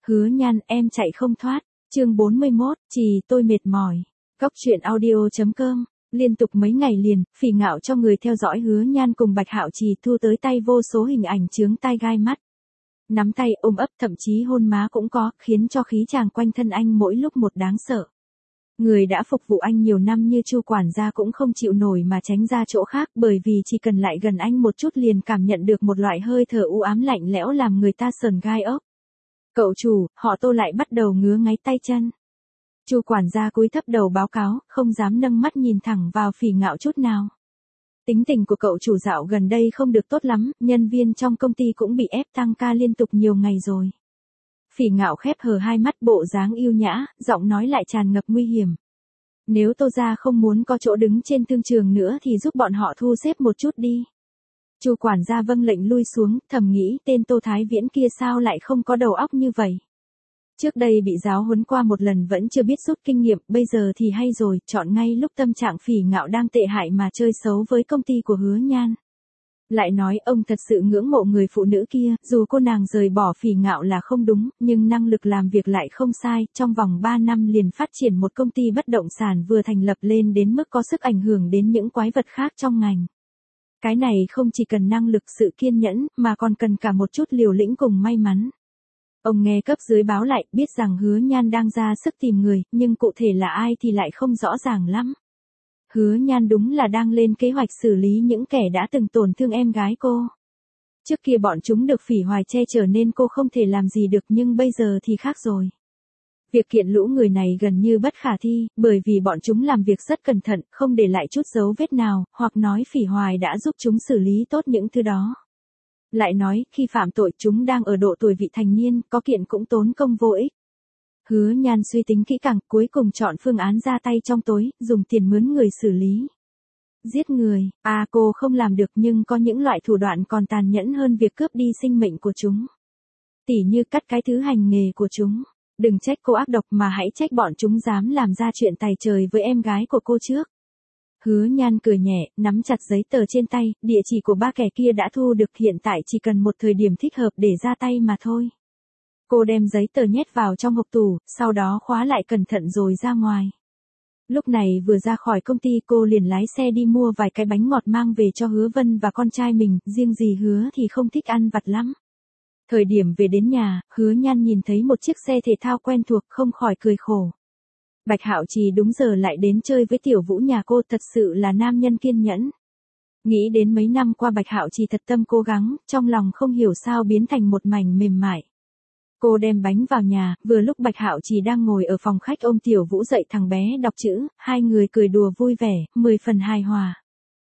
Hứa Nhan, em chạy không thoát. Chương 41, tôi mệt mỏi. Cóc truyện audio.com. Liên tục mấy ngày liền, Phỉ Ngạo cho người theo dõi Hứa Nhan cùng Bạch Hạo Trì thu tới tay vô số hình ảnh chướng tai gai mắt. Nắm tay, ôm ấp, thậm chí hôn má cũng có, khiến cho khí chàng quanh thân anh mỗi lúc một đáng sợ. Người đã phục vụ anh nhiều năm như Chu quản gia cũng không chịu nổi mà tránh ra chỗ khác, bởi vì chỉ cần lại gần anh một chút liền cảm nhận được một loại hơi thở u ám lạnh lẽo làm người ta sờn gai ốc. Cậu chủ, họ Tô lại bắt đầu ngứa ngáy tay chân. Chu quản gia cúi thấp đầu báo cáo, không dám nâng mắt nhìn thẳng vào Phỉ Ngạo chút nào. Tính tình của cậu chủ dạo gần đây không được tốt lắm, nhân viên trong công ty cũng bị ép tăng ca liên tục nhiều ngày rồi. Phỉ Ngạo khép hờ hai mắt, bộ dáng yêu nhã, giọng nói lại tràn ngập nguy hiểm. Nếu Tô gia không muốn có chỗ đứng trên thương trường nữa thì giúp bọn họ thu xếp một chút đi. Chu quản gia vâng lệnh lui xuống, thầm nghĩ tên Tô Thái Viễn kia sao lại không có đầu óc như vậy. Trước đây bị giáo huấn qua một lần vẫn chưa biết rút kinh nghiệm, bây giờ thì hay rồi, chọn ngay lúc tâm trạng Phỉ Ngạo đang tệ hại mà chơi xấu với công ty của Hứa Nhan. Lại nói ông thật sự ngưỡng mộ người phụ nữ kia, dù cô nàng rời bỏ Phỉ Ngạo là không đúng, nhưng năng lực làm việc lại không sai, trong vòng 3 năm liền phát triển một công ty bất động sản vừa thành lập lên đến mức có sức ảnh hưởng đến những quái vật khác trong ngành. Cái này không chỉ cần năng lực sự kiên nhẫn, mà còn cần cả một chút liều lĩnh cùng may mắn. Ông nghe cấp dưới báo lại, biết rằng Hứa Nhan đang ra sức tìm người, nhưng cụ thể là ai thì lại không rõ ràng lắm. Hứa Nhan đúng là đang lên kế hoạch xử lý những kẻ đã từng tổn thương em gái cô. Trước kia bọn chúng được Phỉ Hoài che chở nên cô không thể làm gì được, nhưng bây giờ thì khác rồi. Việc kiện lũ người này gần như bất khả thi, bởi vì bọn chúng làm việc rất cẩn thận, không để lại chút dấu vết nào, hoặc nói Phỉ Hoài đã giúp chúng xử lý tốt những thứ đó. Lại nói, khi phạm tội chúng đang ở độ tuổi vị thành niên, có kiện cũng tốn công vô ích. Hứa Nhan suy tính kỹ càng, cuối cùng chọn phương án ra tay trong tối, dùng tiền mướn người xử lý. Giết người, cô không làm được, nhưng có những loại thủ đoạn còn tàn nhẫn hơn việc cướp đi sinh mệnh của chúng. Tỉ như cắt cái thứ hành nghề của chúng. Đừng trách cô ác độc mà hãy trách bọn chúng dám làm ra chuyện tày trời với em gái của cô trước. Hứa Nhan cười nhẹ, nắm chặt giấy tờ trên tay, địa chỉ của ba kẻ kia đã thu được, hiện tại chỉ cần một thời điểm thích hợp để ra tay mà thôi. Cô đem giấy tờ nhét vào trong hộp tủ, sau đó khóa lại cẩn thận rồi ra ngoài. Lúc này vừa ra khỏi công ty cô liền lái xe đi mua vài cái bánh ngọt mang về cho Hứa Vân và con trai mình, riêng dì Hứa thì không thích ăn vặt lắm. Thời điểm về đến nhà, Hứa Nhan nhìn thấy một chiếc xe thể thao quen thuộc, không khỏi cười khổ. Bạch Hạo Trì đúng giờ lại đến chơi với tiểu Vũ nhà cô, thật sự là nam nhân kiên nhẫn. Nghĩ đến mấy năm qua Bạch Hạo Trì thật tâm cố gắng, trong lòng không hiểu sao biến thành một mảnh mềm mại. Cô đem bánh vào nhà, vừa lúc Bạch Hạo Trì đang ngồi ở phòng khách ôm tiểu Vũ dậy thằng bé đọc chữ, hai người cười đùa vui vẻ, 10 phần hài hòa.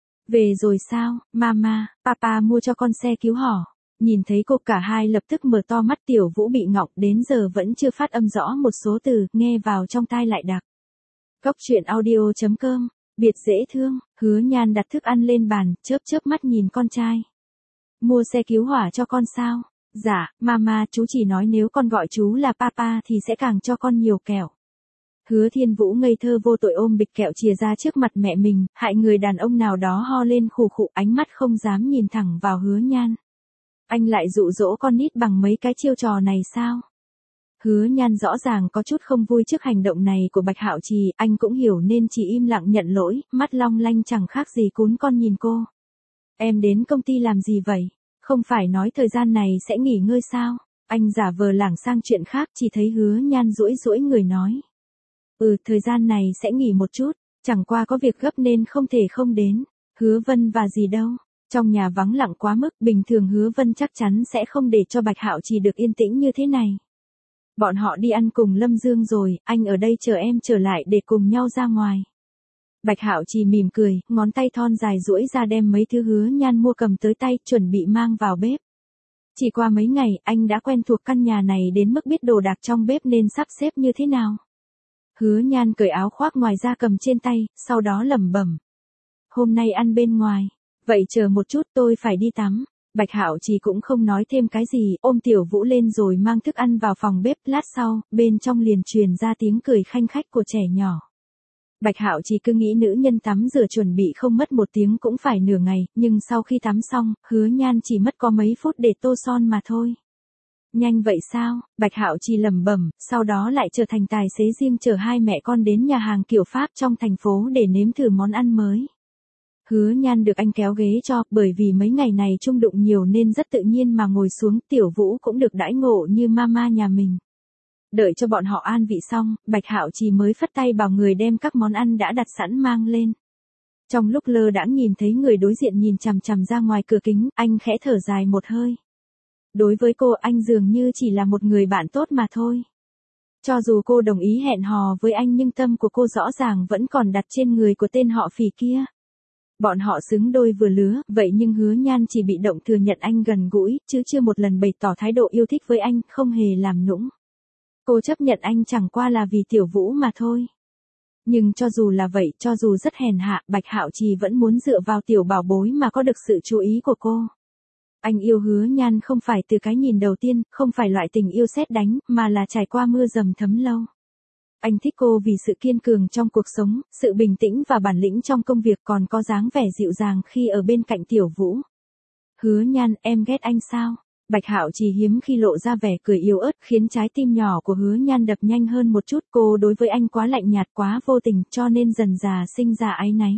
Về rồi sao, mama, papa mua cho con xe cứu hỏa. Nhìn thấy cô cả hai lập tức mở to mắt, tiểu Vũ bị ngọng đến giờ vẫn chưa phát âm rõ một số từ, nghe vào trong tai lại đặc. Cóc truyện audio.com, biệt dễ thương, Hứa Nhan đặt thức ăn lên bàn, chớp chớp mắt nhìn con trai. Mua xe cứu hỏa cho con sao? Dạ, mama, chú chỉ nói nếu con gọi chú là papa thì sẽ càng cho con nhiều kẹo. Hứa Thiên Vũ ngây thơ vô tội ôm bịch kẹo chìa ra trước mặt mẹ mình, hại người đàn ông nào đó ho lên khù khụ, ánh mắt không dám nhìn thẳng vào Hứa Nhan. Anh lại dụ dỗ con nít bằng mấy cái chiêu trò này sao? Hứa Nhan rõ ràng có chút không vui trước hành động này của Bạch Hạo Trì, anh cũng hiểu nên chỉ im lặng nhận lỗi, mắt long lanh chẳng khác gì cún con nhìn cô. Em đến công ty làm gì vậy? Không phải nói thời gian này sẽ nghỉ ngơi sao? Anh giả vờ lảng sang chuyện khác, chỉ thấy Hứa Nhan duỗi duỗi người nói. Thời gian này sẽ nghỉ một chút, chẳng qua có việc gấp nên không thể không đến. Hứa Vân và gì đâu. Trong nhà vắng lặng quá mức, bình thường Hứa Vân chắc chắn sẽ không để cho Bạch Hạo Trì được yên tĩnh như thế này. Bọn họ đi ăn cùng Lâm Dương rồi, anh ở đây chờ em trở lại để cùng nhau ra ngoài. Bạch Hạo Trì mỉm cười, ngón tay thon dài duỗi ra đem mấy thứ Hứa Nhan mua cầm tới tay, chuẩn bị mang vào bếp. Chỉ qua mấy ngày, anh đã quen thuộc căn nhà này đến mức biết đồ đạc trong bếp nên sắp xếp như thế nào. Hứa Nhan cởi áo khoác ngoài ra cầm trên tay, sau đó lẩm bẩm. Hôm nay ăn bên ngoài. Vậy chờ một chút, tôi phải đi tắm. Bạch Hạo Trì cũng không nói thêm cái gì, ôm tiểu Vũ lên rồi mang thức ăn vào phòng bếp, lát sau, bên trong liền truyền ra tiếng cười khanh khách của trẻ nhỏ. Bạch Hạo Trì cứ nghĩ nữ nhân tắm rửa chuẩn bị không mất một tiếng cũng phải nửa ngày, nhưng sau khi tắm xong, Hứa Nhan chỉ mất có mấy phút để tô son mà thôi. Nhanh vậy sao? Bạch Hạo Trì lẩm bẩm, sau đó lại trở thành tài xế riêng chở hai mẹ con đến nhà hàng kiểu Pháp trong thành phố để nếm thử món ăn mới. Hứa Nhan được anh kéo ghế cho, bởi vì mấy ngày này chung đụng nhiều nên rất tự nhiên mà ngồi xuống, Tiểu Vũ cũng được đãi ngộ như mama nhà mình. Đợi cho bọn họ an vị xong, Bạch Hạo Trì mới phất tay bảo người đem các món ăn đã đặt sẵn mang lên. Trong lúc lơ đãng nhìn thấy người đối diện nhìn chằm chằm ra ngoài cửa kính, anh khẽ thở dài một hơi. Đối với cô, anh dường như chỉ là một người bạn tốt mà thôi. Cho dù cô đồng ý hẹn hò với anh nhưng tâm của cô rõ ràng vẫn còn đặt trên người của tên họ Phỉ kia. Bọn họ xứng đôi vừa lứa, vậy nhưng Hứa Nhan chỉ bị động thừa nhận anh gần gũi, chứ chưa một lần bày tỏ thái độ yêu thích với anh, không hề làm nũng. Cô chấp nhận anh chẳng qua là vì Tiểu Vũ mà thôi. Nhưng cho dù là vậy, cho dù rất hèn hạ, Bạch Hạo Trì vẫn muốn dựa vào tiểu bảo bối mà có được sự chú ý của cô. Anh yêu Hứa Nhan không phải từ cái nhìn đầu tiên, không phải loại tình yêu sét đánh, mà là trải qua mưa dầm thấm lâu. Anh thích cô vì sự kiên cường trong cuộc sống, sự bình tĩnh và bản lĩnh trong công việc, còn có dáng vẻ dịu dàng khi ở bên cạnh Tiểu Vũ. Hứa Nhan, em ghét anh sao? Bạch Hạo Trì hiếm khi lộ ra vẻ cười yếu ớt, khiến trái tim nhỏ của Hứa Nhan đập nhanh hơn một chút. Cô đối với anh quá lạnh nhạt, quá vô tình, cho nên dần dà sinh ra áy náy.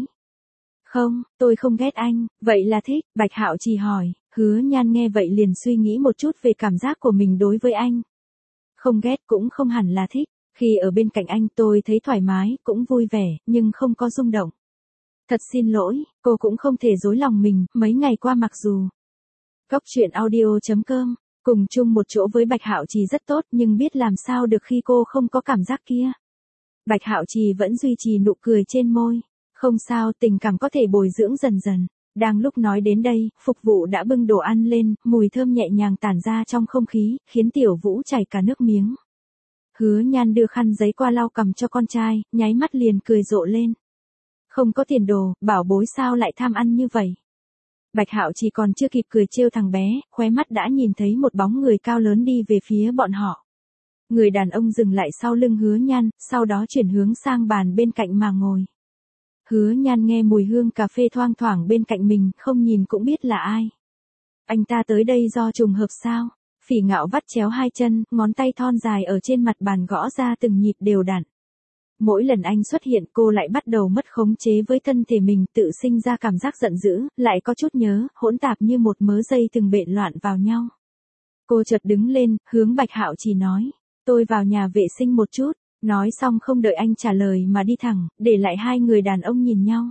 Không, tôi không ghét anh, vậy là thích. Bạch Hạo Trì hỏi. Hứa Nhan nghe vậy liền suy nghĩ một chút về cảm giác của mình đối với anh. Không ghét cũng không hẳn là thích. Khi ở bên cạnh anh tôi thấy thoải mái, cũng vui vẻ, nhưng không có rung động. Thật xin lỗi, cô cũng không thể dối lòng mình, mấy ngày qua mặc dù Góc truyện audio.com cùng chung một chỗ với Bạch Hạo Trì rất tốt, nhưng biết làm sao được khi cô không có cảm giác kia. Bạch Hạo Trì vẫn duy trì nụ cười trên môi. Không sao, tình cảm có thể bồi dưỡng dần dần. Đang lúc nói đến đây, phục vụ đã bưng đồ ăn lên, mùi thơm nhẹ nhàng tản ra trong không khí, khiến Tiểu Vũ chảy cả nước miếng. Hứa Nhan đưa khăn giấy qua lau cằm cho con trai, nháy mắt liền cười rộ lên. Không có tiền đồ, bảo bối sao lại tham ăn như vậy. Bạch Hạo Trì còn chưa kịp cười trêu thằng bé, khóe mắt đã nhìn thấy một bóng người cao lớn đi về phía bọn họ. Người đàn ông dừng lại sau lưng Hứa Nhan, sau đó chuyển hướng sang bàn bên cạnh mà ngồi. Hứa Nhan nghe mùi hương cà phê thoang thoảng bên cạnh mình, không nhìn cũng biết là ai. Anh ta tới đây do trùng hợp sao? Phỉ Ngạo vắt chéo hai chân, ngón tay thon dài ở trên mặt bàn gõ ra từng nhịp đều đặn. Mỗi lần anh xuất hiện cô lại bắt đầu mất khống chế với thân thể mình, tự sinh ra cảm giác giận dữ, lại có chút nhớ, hỗn tạp như một mớ dây từng bện loạn vào nhau. Cô chợt đứng lên, hướng Bạch Hạo Trì nói, tôi vào nhà vệ sinh một chút, nói xong không đợi anh trả lời mà đi thẳng, để lại hai người đàn ông nhìn nhau.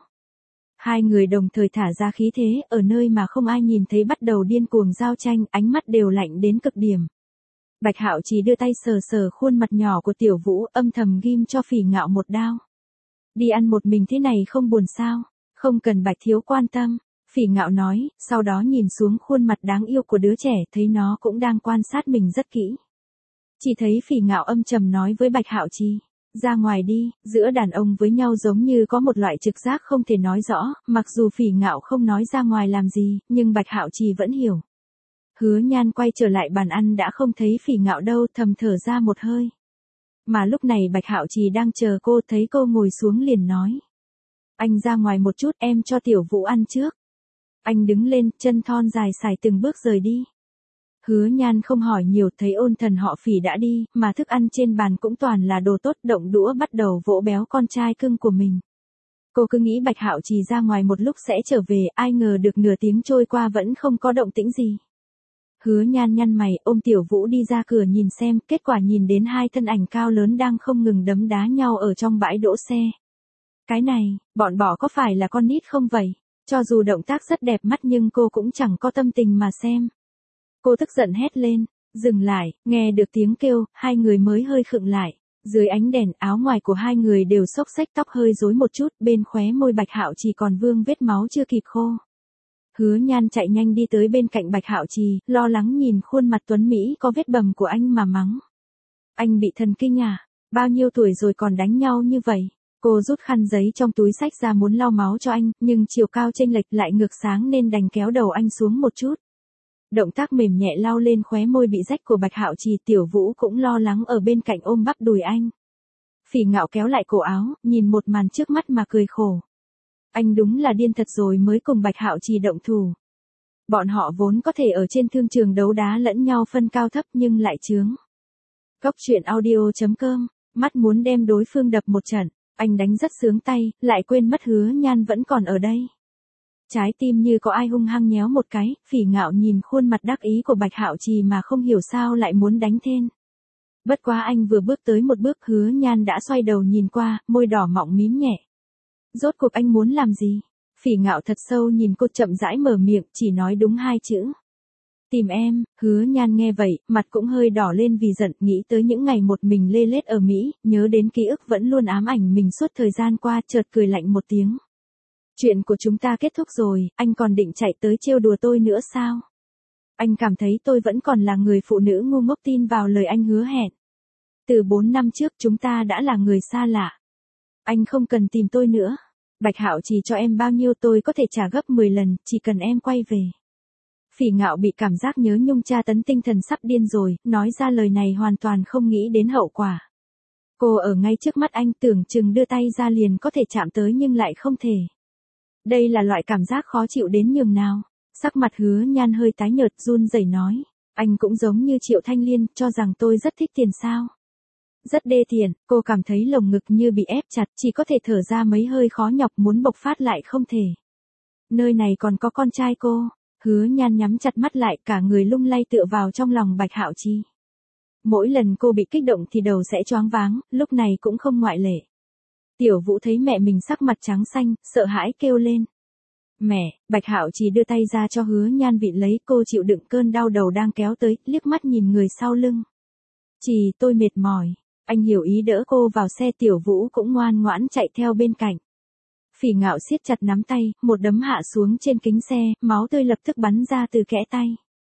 Hai người đồng thời thả ra khí thế, ở nơi mà không ai nhìn thấy bắt đầu điên cuồng giao tranh, ánh mắt đều lạnh đến cực điểm. Bạch Hạo Trì đưa tay sờ sờ khuôn mặt nhỏ của Tiểu Vũ, âm thầm ghim cho Phỉ Ngạo một đao. Đi ăn một mình thế này không buồn sao? Không cần Bạch thiếu quan tâm. Phỉ Ngạo nói, sau đó nhìn xuống khuôn mặt đáng yêu của đứa trẻ, thấy nó cũng đang quan sát mình rất kỹ. Chỉ thấy Phỉ Ngạo âm trầm nói với Bạch Hạo Trì, ra ngoài đi. Giữa đàn ông với nhau giống như có một loại trực giác không thể nói rõ, mặc dù Phỉ Ngạo không nói ra ngoài làm gì, nhưng Bạch Hạo Trì vẫn hiểu. Hứa Nhan quay trở lại bàn ăn đã không thấy Phỉ Ngạo đâu, thầm thở ra một hơi. Mà lúc này Bạch Hạo Trì đang chờ cô, thấy cô ngồi xuống liền nói. Anh ra ngoài một chút, em cho Tiểu Vũ ăn trước. Anh đứng lên, chân thon dài sải từng bước rời đi. Hứa Nhan không hỏi nhiều, thấy ôn thần họ Phỉ đã đi, mà thức ăn trên bàn cũng toàn là đồ tốt, động đũa bắt đầu vỗ béo con trai cưng của mình. Cô cứ nghĩ Bạch Hạo Trì ra ngoài một lúc sẽ trở về, ai ngờ được nửa tiếng trôi qua vẫn không có động tĩnh gì. Hứa Nhan nhăn mày, ôm Tiểu Vũ đi ra cửa nhìn xem, kết quả nhìn đến hai thân ảnh cao lớn đang không ngừng đấm đá nhau ở trong bãi đỗ xe. Cái này, bọn bỏ có phải là con nít không vậy? Cho dù động tác rất đẹp mắt nhưng cô cũng chẳng có tâm tình mà xem. Cô tức giận hét lên, dừng lại, nghe được tiếng kêu, hai người mới hơi khựng lại. Dưới ánh đèn, áo ngoài của hai người đều xốc xếch, tóc hơi rối một chút, bên khóe môi Bạch Hạo Trì còn vương vết máu chưa kịp khô. Hứa Nhan chạy nhanh đi tới bên cạnh Bạch Hạo Trì, lo lắng nhìn khuôn mặt tuấn Mỹ có vết bầm của anh mà mắng. Anh bị thần kinh à? Bao nhiêu tuổi rồi còn đánh nhau như vậy? Cô rút khăn giấy trong túi xách ra muốn lau máu cho anh, nhưng chiều cao chênh lệch lại ngược sáng nên đành kéo đầu anh xuống một chút. Động tác mềm nhẹ lau lên khóe môi bị rách của Bạch Hạo Trì, Tiểu Vũ cũng lo lắng ở bên cạnh ôm bắp đùi anh. Phỉ Ngạo kéo lại cổ áo, nhìn một màn trước mắt mà cười khổ. Anh đúng là điên thật rồi mới cùng Bạch Hạo Trì động thủ. Bọn họ vốn có thể ở trên thương trường đấu đá lẫn nhau phân cao thấp nhưng lại chướng. Cốc truyện audio.com, mắt muốn đem đối phương đập một trận, anh đánh rất sướng tay, lại quên mất Hứa Nhan vẫn còn ở đây. Trái tim như có ai hung hăng nhéo một cái, Phỉ Ngạo nhìn khuôn mặt đắc ý của Bạch Hạo Trì mà không hiểu sao lại muốn đánh thêm. Bất quá anh vừa bước tới một bước, Hứa Nhan đã xoay đầu nhìn qua, môi đỏ mọng mím nhẹ. Rốt cuộc anh muốn làm gì? Phỉ Ngạo thật sâu nhìn cô, chậm rãi mở miệng, chỉ nói đúng 2 chữ. Tìm em. Hứa Nhan nghe vậy, mặt cũng hơi đỏ lên vì giận, nghĩ tới những ngày một mình lê lết ở Mỹ, nhớ đến ký ức vẫn luôn ám ảnh mình suốt thời gian qua, chợt cười lạnh một tiếng. Chuyện của chúng ta kết thúc rồi, anh còn định chạy tới trêu đùa tôi nữa sao? Anh cảm thấy tôi vẫn còn là người phụ nữ ngu ngốc tin vào lời anh hứa hẹn. Từ 4 năm trước chúng ta đã là người xa lạ. Anh không cần tìm tôi nữa. Bạch Hạo Trì cho em bao nhiêu tôi có thể trả gấp 10 lần, chỉ cần em quay về. Phỉ Ngạo bị cảm giác nhớ nhung tra tấn tinh thần sắp điên rồi, nói ra lời này hoàn toàn không nghĩ đến hậu quả. Cô ở ngay trước mắt anh, tưởng chừng đưa tay ra liền có thể chạm tới nhưng lại không thể. Đây là loại cảm giác khó chịu đến nhường nào. Sắc mặt Hứa Nhan hơi tái nhợt, run rẩy nói. Anh cũng giống như Triệu Thanh Liên, cho rằng tôi rất thích tiền sao. Rất đê tiện, cô cảm thấy lồng ngực như bị ép chặt, chỉ có thể thở ra mấy hơi khó nhọc, muốn bộc phát lại không thể. Nơi này còn có con trai cô. Hứa Nhan nhắm chặt mắt lại, cả người lung lay tựa vào trong lòng Bạch Hạo Trì. Mỗi lần cô bị kích động thì đầu sẽ choáng váng, lúc này cũng không ngoại lệ. Tiểu Vũ thấy mẹ mình sắc mặt trắng xanh, sợ hãi kêu lên. Mẹ. Bạch Hạo Trì đưa tay ra cho Hứa Nhan vịn lấy, cô chịu đựng cơn đau đầu đang kéo tới, liếc mắt nhìn người sau lưng. Trì, tôi mệt mỏi. Anh hiểu ý đỡ cô vào xe, Tiểu Vũ cũng ngoan ngoãn chạy theo bên cạnh. Phỉ Ngạo siết chặt nắm tay, một đấm hạ xuống trên kính xe, máu tươi lập tức bắn ra từ kẽ tay.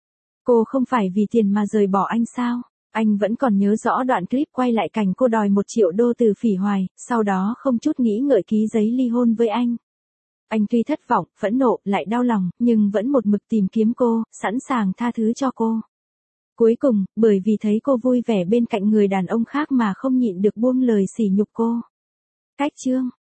Cô không phải vì tiền mà rời bỏ anh sao? Anh vẫn còn nhớ rõ đoạn clip quay lại cảnh cô đòi 1 triệu đô từ Phỉ Hoài, sau đó không chút nghĩ ngợi ký giấy ly hôn với anh. Anh tuy thất vọng, phẫn nộ, lại đau lòng, nhưng vẫn một mực tìm kiếm cô, sẵn sàng tha thứ cho cô. Cuối cùng, bởi vì thấy cô vui vẻ bên cạnh người đàn ông khác mà không nhịn được buông lời sỉ nhục cô. Cách chương